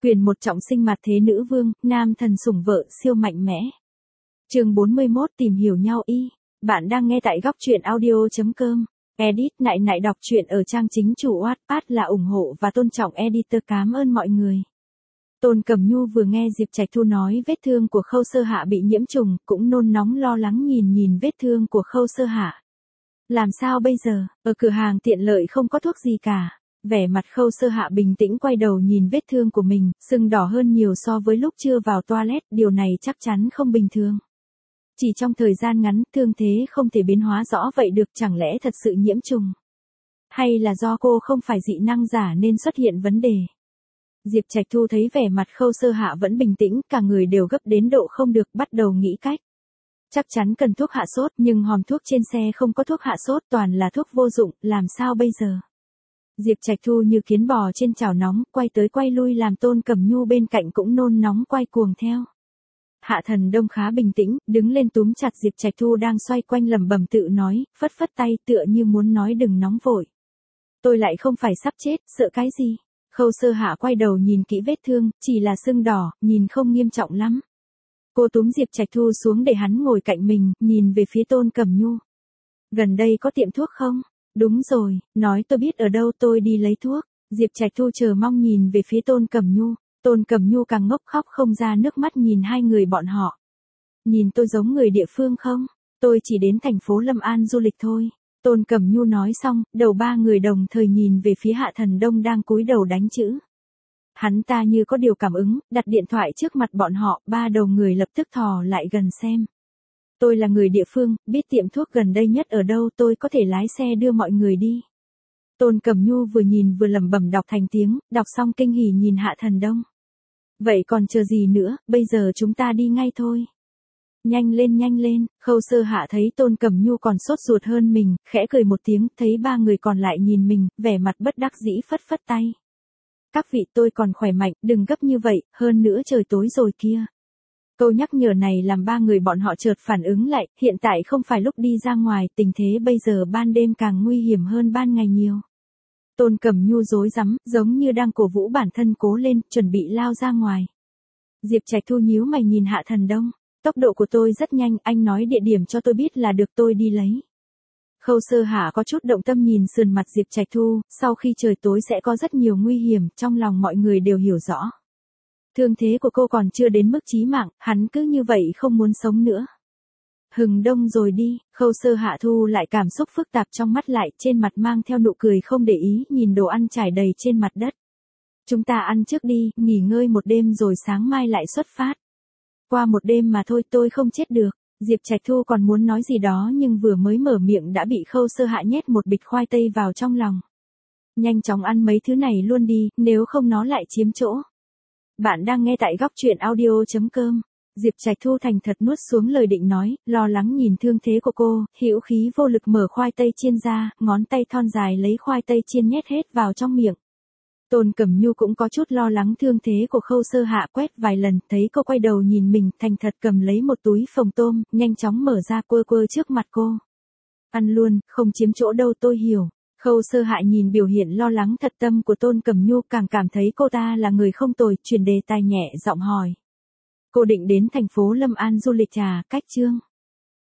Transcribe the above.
Quyền một trọng sinh mặt thế nữ vương, nam thần sủng vợ siêu mạnh mẽ. Chương 41 tìm hiểu nhau y. Bạn đang nghe tại góc truyện audio.com. Edit nại nại đọc truyện ở trang chính chủ Wattpad là ủng hộ và tôn trọng editor. Cảm ơn mọi người. Tôn Cẩm Nhu vừa nghe Diệp Trạch Thu nói vết thương của Khâu Sơ Hạ bị nhiễm trùng, cũng nôn nóng lo lắng nhìn vết thương của Khâu Sơ Hạ. Làm sao bây giờ, ở cửa hàng tiện lợi không có thuốc gì cả. Vẻ mặt Khâu Sơ Hạ bình tĩnh quay đầu nhìn vết thương của mình, sưng đỏ hơn nhiều so với lúc chưa vào toilet, điều này chắc chắn không bình thường. Chỉ trong thời gian ngắn, thương thế không thể biến hóa rõ vậy được, chẳng lẽ thật sự nhiễm trùng? Hay là do cô không phải dị năng giả nên xuất hiện vấn đề? Diệp Trạch Thu thấy vẻ mặt Khâu Sơ Hạ vẫn bình tĩnh, cả người đều gấp đến độ không được, bắt đầu nghĩ cách. Chắc chắn cần thuốc hạ sốt, nhưng hòm thuốc trên xe không có thuốc hạ sốt, toàn là thuốc vô dụng, làm sao bây giờ? Diệp Trạch Thu như kiến bò trên chảo nóng, quay tới quay lui làm Tôn Cẩm Nhu bên cạnh cũng nôn nóng quay cuồng theo. Hạ Thần Đông khá bình tĩnh, đứng lên túm chặt Diệp Trạch Thu đang xoay quanh lẩm bẩm tự nói, phất phất tay tựa như muốn nói đừng nóng vội. Tôi lại không phải sắp chết, sợ cái gì? Khâu Sơ Hạ quay đầu nhìn kỹ vết thương, chỉ là sưng đỏ, nhìn không nghiêm trọng lắm. Cô túm Diệp Trạch Thu xuống để hắn ngồi cạnh mình, nhìn về phía Tôn Cẩm Nhu. Gần đây có tiệm thuốc không? Đúng rồi, nói tôi biết ở đâu tôi đi lấy thuốc. Diệp Trạch Thu chờ mong nhìn về phía Tôn Cẩm Nhu. Tôn Cẩm Nhu càng ngốc khóc không ra nước mắt nhìn hai người bọn họ. Nhìn tôi giống người địa phương không? Tôi chỉ đến thành phố Lâm An du lịch thôi. Tôn Cẩm Nhu nói xong, đầu ba người đồng thời nhìn về phía Hạ Thần Đông đang cúi đầu đánh chữ. Hắn ta như có điều cảm ứng, đặt điện thoại trước mặt bọn họ, ba đầu người lập tức thò lại gần xem. Tôi là người địa phương, biết tiệm thuốc gần đây nhất ở đâu, tôi có thể lái xe đưa mọi người đi. Tôn Cẩm Nhu vừa nhìn vừa lẩm bẩm đọc thành tiếng, đọc xong kinh hỉ nhìn Hạ Thần Đông. Vậy còn chờ gì nữa, bây giờ chúng ta đi ngay thôi. Nhanh lên, Khâu Sơ Hạ thấy Tôn Cẩm Nhu còn sốt ruột hơn mình, khẽ cười một tiếng, thấy ba người còn lại nhìn mình, vẻ mặt bất đắc dĩ phất phất tay. Các vị tôi còn khỏe mạnh, đừng gấp như vậy, hơn nữa trời tối rồi kia. Câu nhắc nhở này làm ba người bọn họ chợt phản ứng lại, hiện tại không phải lúc đi ra ngoài, tình thế bây giờ ban đêm càng nguy hiểm hơn ban ngày nhiều. Tôn Cẩm Nhu rối rắm, giống như đang cổ vũ bản thân cố lên, chuẩn bị lao ra ngoài. Diệp Trạch Thu nhíu mày nhìn Hạ Thần Đông, tốc độ của tôi rất nhanh, anh nói địa điểm cho tôi biết là được, tôi đi lấy. Khâu Sơ Hạ có chút động tâm nhìn sườn mặt Diệp Trạch Thu, sau khi trời tối sẽ có rất nhiều nguy hiểm, trong lòng mọi người đều hiểu rõ. Thương thế của cô còn chưa đến mức chí mạng, hắn cứ như vậy không muốn sống nữa. Hừng đông rồi đi, Khâu Sơ Hạ thu lại cảm xúc phức tạp trong mắt lại, trên mặt mang theo nụ cười không để ý, nhìn đồ ăn trải đầy trên mặt đất. Chúng ta ăn trước đi, nghỉ ngơi một đêm rồi sáng mai lại xuất phát. Qua một đêm mà thôi tôi không chết được. Diệp Trạch Thu còn muốn nói gì đó nhưng vừa mới mở miệng đã bị Khâu Sơ Hạ nhét một bịch khoai tây vào trong lòng. Nhanh chóng ăn mấy thứ này luôn đi, nếu không nó lại chiếm chỗ. Bạn đang nghe tại góc truyện audio.com. Diệp Trạch Thu thành thật nuốt xuống lời định nói, lo lắng nhìn thương thế của cô, hữu khí vô lực mở khoai tây chiên ra, ngón tay thon dài lấy khoai tây chiên nhét hết vào trong miệng. Tôn Cẩm Nhu cũng có chút lo lắng thương thế của Khâu Sơ Hạ, quét vài lần, thấy cô quay đầu nhìn mình, thành thật cầm lấy một túi phồng tôm, nhanh chóng mở ra quơ quơ trước mặt cô. Ăn luôn, không chiếm chỗ đâu tôi hiểu. Khâu Sơ Hạ nhìn biểu hiện lo lắng thật tâm của Tôn Cẩm Nhu càng cảm thấy cô ta là người không tồi, chuyển đề tài nhẹ giọng hỏi. Cô định đến thành phố Lâm An du lịch à, cách chương?